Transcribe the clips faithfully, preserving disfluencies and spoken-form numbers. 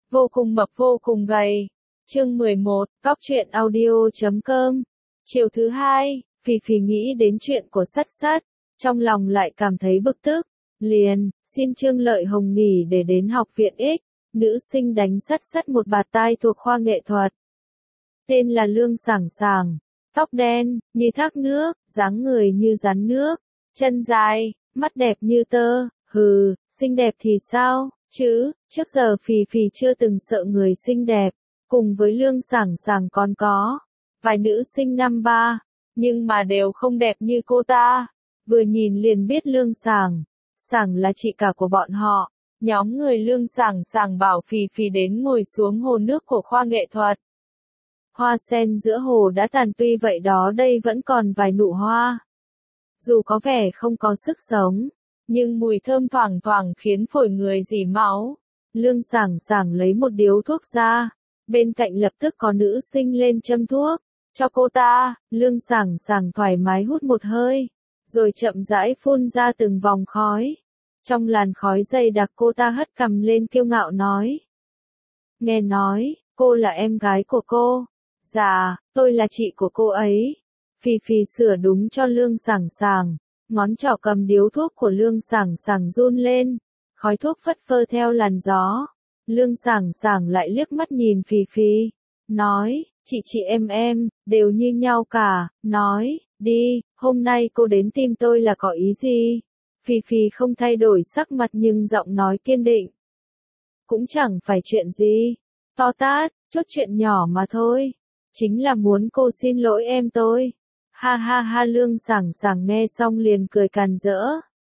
vô cùng mập vô cùng gầy. Chương mười một, Góc truyện audio chấm com. Chiều thứ hai, Phì Phì nghĩ đến chuyện của Sắt Sắt, trong lòng lại cảm thấy bực tức, liền xin Trương Lợi Hồng nghỉ để đến học viện X. Nữ sinh đánh Sắt Sắt một bạt tai thuộc khoa nghệ thuật. Tên là Lương Sảng Sảng, tóc đen như thác nước, dáng người như rắn nước, chân dài, mắt đẹp như tơ. Hừ, xinh đẹp thì sao, chứ, trước giờ Phì Phì chưa từng sợ người xinh đẹp, cùng với Lương Sảng Sảng còn có vài nữ sinh năm ba, nhưng mà đều không đẹp như cô ta. Vừa nhìn liền biết Lương Sảng Sảng là chị cả của bọn họ. Nhóm người Lương Sảng Sảng bảo Phì Phì đến ngồi xuống hồ nước của khoa nghệ thuật. Hoa sen giữa hồ đã tàn, tuy vậy đó đây vẫn còn vài nụ hoa. Dù có vẻ không có sức sống, nhưng mùi thơm thoảng thoảng khiến phổi người rỉ máu. Lương Sảng Sảng lấy một điếu thuốc ra, bên cạnh lập tức có nữ sinh lên châm thuốc cho cô ta. Lương Sảng Sảng thoải mái hút một hơi, rồi chậm rãi phun ra từng vòng khói. Trong làn khói dày đặc cô ta hất cằm lên kiêu ngạo nói. Nghe nói, cô là em gái của cô. Dạ, tôi là chị của cô ấy. Phì Phì sửa đúng cho Lương Sảng Sảng, ngón trỏ cầm điếu thuốc của Lương Sảng Sảng run lên, khói thuốc phất phơ theo làn gió. Lương Sảng Sảng lại liếc mắt nhìn Phì Phì, nói, chị chị em em, đều như nhau cả, nói, đi, hôm nay cô đến tìm tôi là có ý gì? Phì Phì không thay đổi sắc mặt nhưng giọng nói kiên định. Cũng chẳng phải chuyện gì, to tát, chút chuyện nhỏ mà thôi. Chính là muốn cô xin lỗi em tôi. Ha ha ha, Lương Sảng Sảng nghe xong liền cười càn rỡ.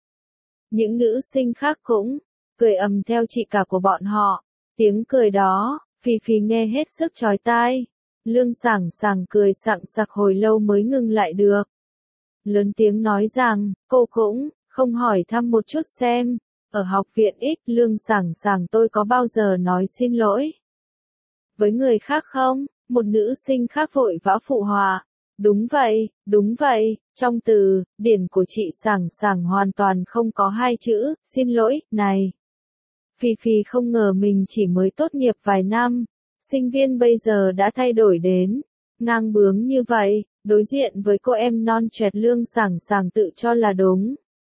Những nữ sinh khác cũng cười ầm theo chị cả của bọn họ. Tiếng cười đó, Phì Phì nghe hết sức chói tai. Lương Sảng Sảng cười sảng sặc hồi lâu mới ngừng lại được. Lớn tiếng nói rằng, cô cũng không hỏi thăm một chút xem, ở học viện X Lương Sảng Sảng tôi có bao giờ nói xin lỗi với người khác không? Một nữ sinh khác vội vã phụ họa. Đúng vậy, đúng vậy, trong từ điển của chị Sảng Sảng hoàn toàn không có hai chữ xin lỗi này. Phì Phì không ngờ mình chỉ mới tốt nghiệp vài năm, sinh viên bây giờ đã thay đổi đến ngang bướng như vậy. Đối diện với cô em non trẻ, Lương Sảng Sảng tự cho là đúng.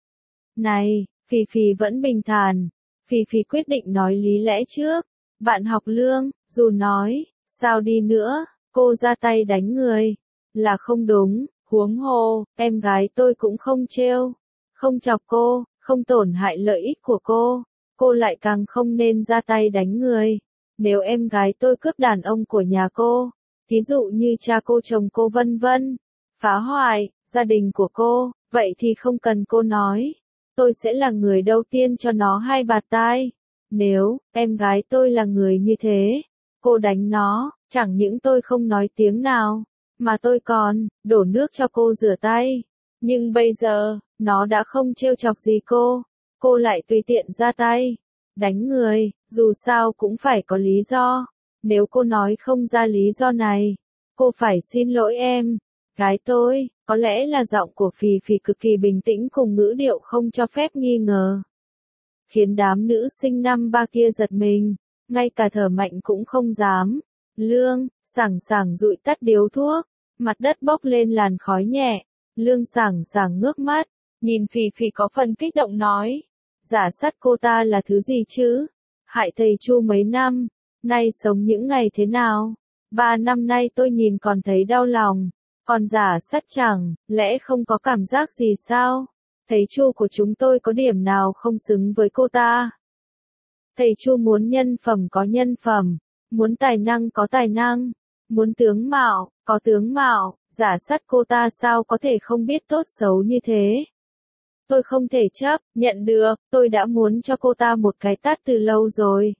Này, Phì Phì vẫn bình thản. Phì Phì quyết định nói lý lẽ trước. Bạn học Lương, dù nói sao đi nữa, cô ra tay đánh người là không đúng, huống hồ, em gái tôi cũng không trêu, không chọc cô, không tổn hại lợi ích của cô, cô lại càng không nên ra tay đánh người. Nếu em gái tôi cướp đàn ông của nhà cô, thí dụ như cha cô, chồng cô vân vân, phá hoại gia đình của cô, vậy thì không cần cô nói, tôi sẽ là người đầu tiên cho nó hai bạt tai. Nếu em gái tôi là người như thế, cô đánh nó, chẳng những tôi không nói tiếng nào, mà tôi còn đổ nước cho cô rửa tay. Nhưng bây giờ, nó đã không trêu chọc gì cô, cô lại tùy tiện ra tay đánh người, dù sao cũng phải có lý do. Nếu cô nói không ra lý do này, cô phải xin lỗi em gái tôi. Có lẽ là giọng của Phì Phì cực kỳ bình tĩnh cùng ngữ điệu không cho phép nghi ngờ, khiến đám nữ sinh năm ba kia giật mình, ngay cả thở mạnh cũng không dám. Lương Sảng Sảng dụi tắt điếu thuốc, mặt đất bốc lên làn khói nhẹ. Lương Sảng Sảng ngước mắt, nhìn Phì Phì có phần kích động nói, giả sắt cô ta là thứ gì chứ? Hại thầy Chu mấy năm, nay sống những ngày thế nào? Ba năm nay tôi nhìn còn thấy đau lòng, còn giả sắt chẳng lẽ không có cảm giác gì sao? Thầy Chu của chúng tôi có điểm nào không xứng với cô ta? Thầy Chu muốn nhân phẩm có nhân phẩm, muốn tài năng có tài năng, muốn tướng mạo có tướng mạo, giả sắt cô ta sao có thể không biết tốt xấu như thế? Tôi không thể chấp nhận được, tôi đã muốn cho cô ta một cái tát từ lâu rồi.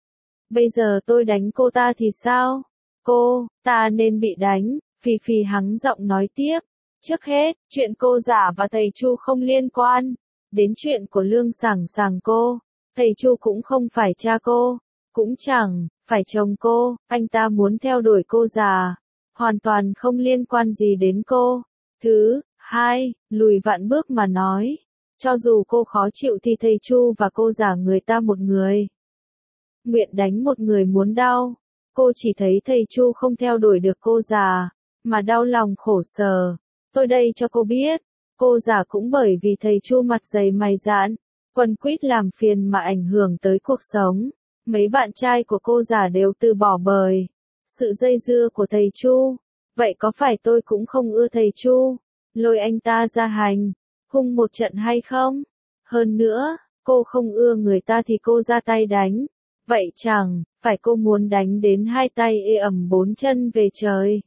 Bây giờ tôi đánh cô ta thì sao? Cô ta nên bị đánh. Phì Phì hắng giọng nói tiếp. Trước hết, chuyện cô giả và thầy Chu không liên quan đến chuyện của Lương Sảng Sảng cô. Thầy Chu cũng không phải cha cô, cũng chẳng phải chồng cô. Anh ta muốn theo đuổi cô già, hoàn toàn không liên quan gì đến cô. Thứ hai, lùi vạn bước mà nói, cho dù cô khó chịu thì thầy Chu và cô giả người ta một người. nguyện đánh một người muốn đau. Cô chỉ thấy thầy Chu không theo đuổi được cô già, mà đau lòng khổ sở. Tôi đây cho cô biết, cô già cũng bởi vì thầy Chu mặt dày mày dạn, quấn quýt làm phiền mà ảnh hưởng tới cuộc sống. Mấy bạn trai của cô già đều từ bỏ bời sự dây dưa của thầy Chu. Vậy có phải tôi cũng không ưa thầy Chu, lôi anh ta ra hành hung một trận hay không? Hơn nữa, cô không ưa người ta thì cô ra tay đánh. Vậy chẳng phải cô muốn đánh đến hai tay ê ẩm bốn chân về trời.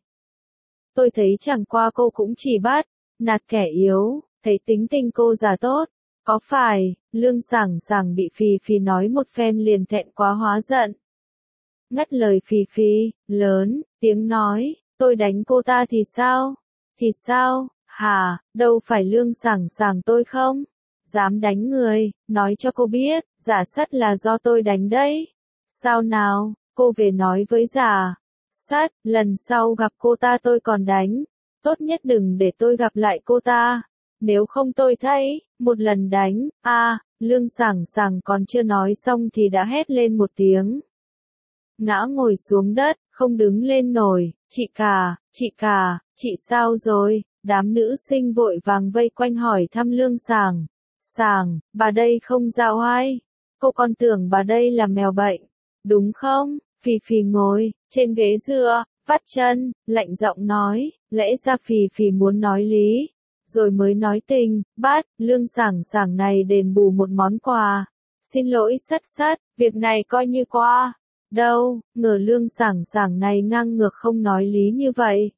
Tôi thấy chẳng qua cô cũng chỉ bắt nạt kẻ yếu, thấy tính tình cô già tốt. Có phải, Lương Sảng Sảng bị Phì Phì nói một phen liền thẹn quá hóa giận. Ngắt lời Phì Phì, lớn tiếng nói, tôi đánh cô ta thì sao? Thì sao, hả, đâu phải Lương Sảng Sảng tôi không? Dám đánh người, nói cho cô biết, giả sắt là do tôi đánh đấy. Sao nào, cô về nói với giả sắt, lần sau gặp cô ta tôi còn đánh. Tốt nhất đừng để tôi gặp lại cô ta. Nếu không tôi thấy, một lần đánh, a à, Lương Sảng Sảng còn chưa nói xong thì đã hét lên một tiếng. Ngã ngồi xuống đất, không đứng lên nổi, chị cả, chị cả, chị sao rồi? Đám nữ sinh vội vàng vây quanh hỏi thăm Lương Sảng Sảng, bà đây không dạo ai? Cô còn tưởng bà đây là mèo bệnh, đúng không? Phì Phì ngồi trên ghế dựa, vắt chân, lạnh giọng nói, lẽ ra Phì Phì muốn nói lý, rồi mới nói tình, bát, Lương Sảng Sảng này đền bù một món quà. Xin lỗi sắt sắt, việc này coi như qua. Đâu, ngờ Lương Sảng Sảng này ngang ngược không nói lý như vậy.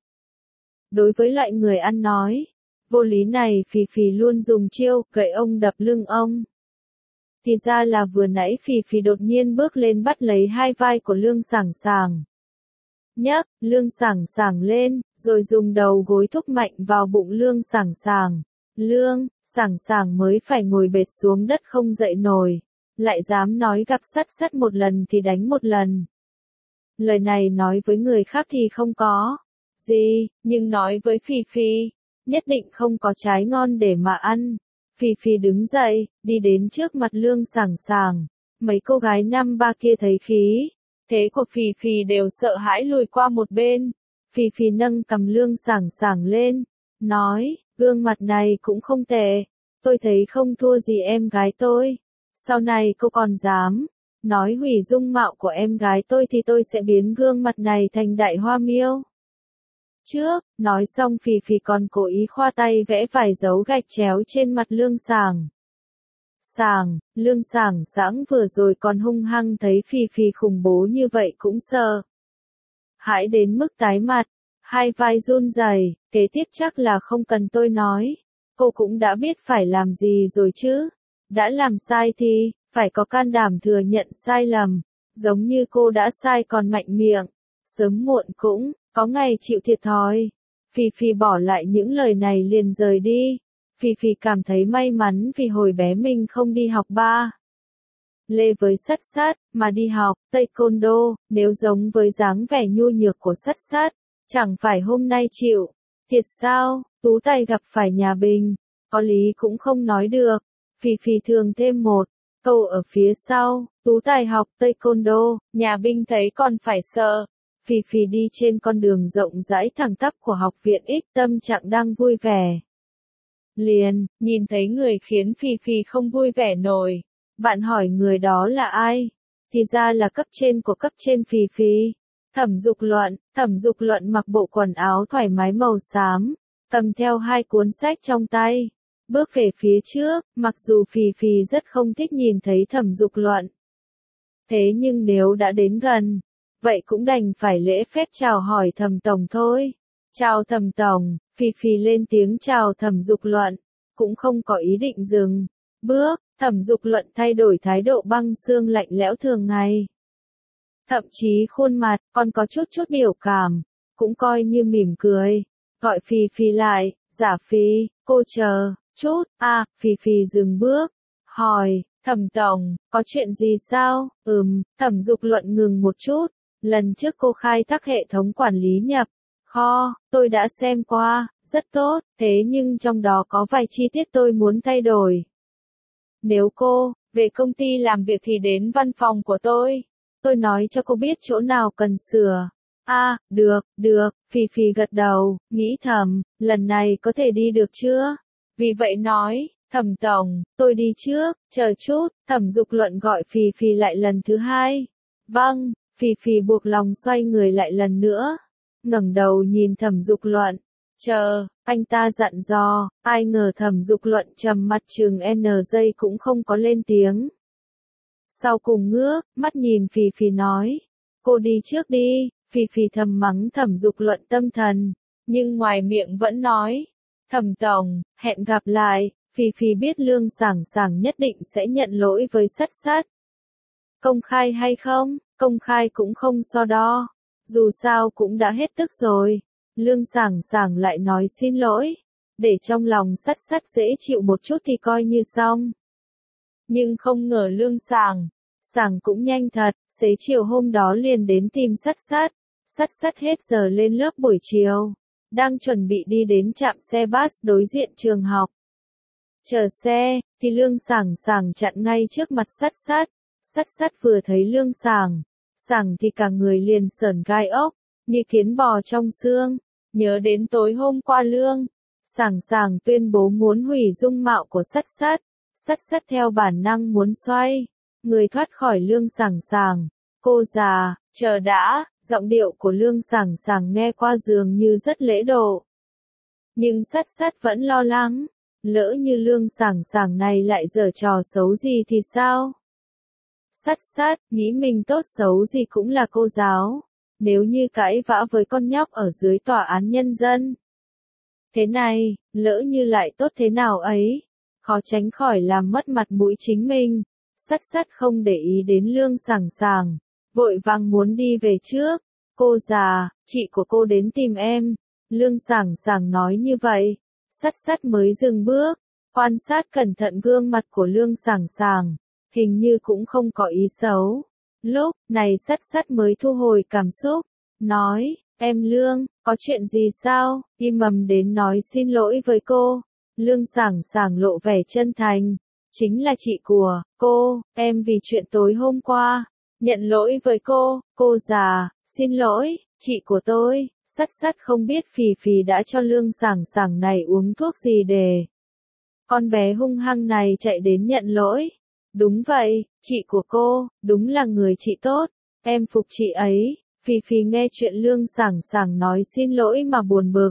Đối với loại người ăn nói vô lý này, Phì Phì luôn dùng chiêu gậy ông đập lưng ông. Thì ra là vừa nãy Phì Phì đột nhiên bước lên bắt lấy hai vai của Lương Sảng Sảng. Nhấc Lương Sảng Sảng lên, rồi dùng đầu gối thúc mạnh vào bụng Lương Sảng Sảng. Lương Sảng Sảng mới phải ngồi bệt xuống đất không dậy nổi, lại dám nói gặp sắt sắt một lần thì đánh một lần. Lời này nói với người khác thì không có gì, nhưng nói với Phì Phì, nhất định không có trái ngon để mà ăn. Phì Phì đứng dậy, đi đến trước mặt Lương Sảng Sảng. Mấy cô gái năm ba kia thấy khí thế của Phì Phì đều sợ hãi lùi qua một bên. Phì Phì nâng cầm Lương Sảng Sảng lên, nói, gương mặt này cũng không tệ, tôi thấy không thua gì em gái tôi. Sau này cô còn dám nói hủy dung mạo của em gái tôi thì tôi sẽ biến gương mặt này thành đại hoa miêu. Trước, nói xong Phì Phì còn cố ý khoa tay vẽ vài dấu gạch chéo trên mặt Lương Sảng Sảng. Lương Sảng Sảng vừa rồi còn hung hăng, thấy Phì Phì khủng bố như vậy cũng sợ hãi đến mức tái mặt, hai vai run rẩy. Kế tiếp chắc là không cần tôi nói, cô cũng đã biết phải làm gì rồi chứ. Đã làm sai thì phải có can đảm thừa nhận sai lầm, giống như cô đã sai còn mạnh miệng, sớm muộn cũng có ngày chịu thiệt thòi. Phì Phì bỏ lại những lời này liền rời đi. Phì Phì cảm thấy may mắn vì hồi bé mình không đi học ba lê với sắt sắt, mà đi học taekwondo. Nếu giống với dáng vẻ nhu nhược của sắt sắt, chẳng phải hôm nay chịu thiệt sao? Tú Tài gặp phải nhà Bình, có lý cũng không nói được. Phì Phì thường thêm một câu ở phía sau, Tú Tài học taekwondo, nhà Bình thấy còn phải sợ. Phì Phì đi trên con đường rộng rãi thẳng tắp của học viện X, tâm trạng đang vui vẻ. Liền, nhìn thấy người khiến Phì Phì không vui vẻ nổi. Bạn hỏi người đó là ai? Thì ra là cấp trên của cấp trên Phì Phì. Thẩm Dục Luận. Thẩm Dục Luận mặc bộ quần áo thoải mái màu xám, cầm theo hai cuốn sách trong tay, bước về phía trước. Mặc dù Phì Phì rất không thích nhìn thấy Thẩm Dục Luận, thế nhưng nếu đã đến gần, vậy cũng đành phải lễ phép chào hỏi Thẩm tổng thôi. Chào Thẩm tổng. Phì Phì lên tiếng chào Thẩm Dục Luận, cũng không có ý định dừng bước. Thẩm Dục Luận thay đổi thái độ băng xương lạnh lẽo thường ngày, thậm chí khuôn mặt còn có chút chút biểu cảm, cũng coi như mỉm cười, gọi Phì Phì lại. Giả Phì, cô chờ chút. A, à, Phì Phì dừng bước, hỏi, Thẩm tổng, có chuyện gì sao? Ừm. Thẩm Dục Luận ngừng một chút. Lần trước cô khai thác hệ thống quản lý nhập kho, tôi đã xem qua, rất tốt, thế nhưng trong đó có vài chi tiết tôi muốn thay đổi. Nếu cô về công ty làm việc thì đến văn phòng của tôi. tôi nói cho cô biết chỗ nào cần sửa. A, à, được, được, Phì Phì gật đầu, nghĩ thầm, lần này có thể đi được chưa? Vì vậy nói, Thẩm tổng, tôi đi trước, chờ chút, Thẩm Dục Luận gọi Phì Phì lại lần thứ hai. Vâng, Phì Phì buộc lòng xoay người lại lần nữa, ngẩng đầu nhìn Thẩm Dục Luận. Chờ, anh ta dặn dò, ai ngờ Thẩm Dục Luận trầm mặt chừng N giây cũng không có lên tiếng. Sau cùng ngước, mắt nhìn Phì Phì nói, cô đi trước đi. Phì Phì thầm mắng Thẩm Dục Luận tâm thần, nhưng ngoài miệng vẫn nói, Thẩm tổng, hẹn gặp lại. Phì Phì biết Lương Sảng Sảng nhất định sẽ nhận lỗi với Sắt Sắt. Công khai hay không, công khai cũng không so đo, dù sao cũng đã hết tức rồi. Lương Sảng Sảng lại nói xin lỗi, để trong lòng Sắt Sắt dễ chịu một chút thì coi như xong. Nhưng không ngờ Lương Sảng Sảng cũng nhanh thật, xế chiều hôm đó liền đến tìm Sắt Sắt. Sắt Sắt hết giờ lên lớp buổi chiều, đang chuẩn bị đi đến trạm xe bus đối diện trường học. Chờ xe, thì Lương Sảng Sảng chặn ngay trước mặt Sắt Sắt. Sắt Sắt vừa thấy Lương Sảng Sảng thì cả người liền sởn gai ốc, như kiến bò trong xương, nhớ đến tối hôm qua Lương Sảng Sảng tuyên bố muốn hủy dung mạo của Sắt Sắt. Sắt Sắt theo bản năng muốn xoay người thoát khỏi Lương Sảng Sảng. Cô già, chờ đã, giọng điệu của Lương Sảng Sảng nghe qua dường như rất lễ độ. Nhưng Sắt Sắt vẫn lo lắng, lỡ như Lương Sảng Sảng này lại giở trò xấu gì thì sao? Sắt Sắt, nghĩ mình tốt xấu gì cũng là cô giáo, nếu như cãi vã với con nhóc ở dưới tòa án nhân dân. Thế này, lỡ như lại tốt thế nào ấy, khó tránh khỏi làm mất mặt mũi chính mình. Sắt Sắt không để ý đến Lương Sảng Sảng, vội vàng muốn đi về trước. Cô già, chị của cô đến tìm em. Lương Sảng Sảng nói như vậy. Sắt Sắt mới dừng bước, quan sát cẩn thận gương mặt của Lương Sảng Sảng, hình như cũng không có ý xấu. Lúc này Sắt Sắt mới thu hồi cảm xúc, nói, em Lương, có chuyện gì sao? Im mầm đến nói xin lỗi với cô. Lương Sảng Sảng lộ vẻ chân thành, chính là chị của cô, em vì chuyện tối hôm qua, nhận lỗi với cô. Cô già, xin lỗi, chị của tôi. Sắt Sắt không biết Phì Phì đã cho Lương Sảng Sảng này uống thuốc gì để con bé hung hăng này chạy đến nhận lỗi. Đúng vậy, chị của cô, đúng là người chị tốt, em phục chị ấy. Phì Phì nghe chuyện Lương Sảng Sảng nói xin lỗi mà buồn bực.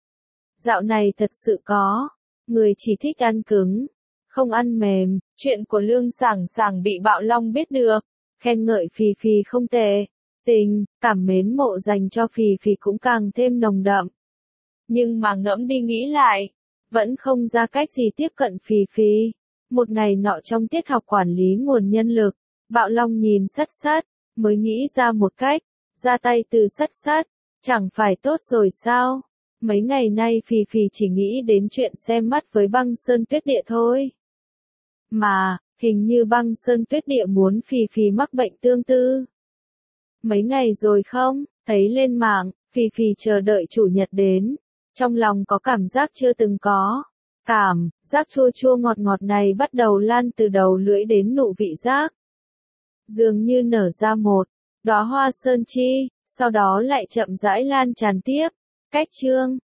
Dạo này thật sự có người chỉ thích ăn cứng, không ăn mềm. Chuyện của Lương Sảng Sảng bị Bạo Long biết được, khen ngợi Phì Phì không tệ. Tình cảm mến mộ dành cho Phì Phì cũng càng thêm nồng đậm. Nhưng mà ngẫm đi nghĩ lại, vẫn không ra cách gì tiếp cận Phì Phì. Một ngày nọ trong tiết học quản lý nguồn nhân lực, Bạo Long nhìn Sắt Sắt, mới nghĩ ra một cách, ra tay từ Sắt Sắt, chẳng phải tốt rồi sao? Mấy ngày nay Phì Phì chỉ nghĩ đến chuyện xem mắt với Băng Sơn Tuyết Địa thôi. Mà, hình như Băng Sơn Tuyết Địa muốn Phì Phì mắc bệnh tương tư. Mấy ngày rồi không, thấy lên mạng, Phì Phì chờ đợi chủ nhật đến. Trong lòng có cảm giác chưa từng có. Cảm giác chua chua ngọt ngọt này bắt đầu lan từ đầu lưỡi đến nụ vị giác. Dường như nở ra một đóa hoa sơn chi, sau đó lại chậm rãi lan tràn tiếp. Cách chương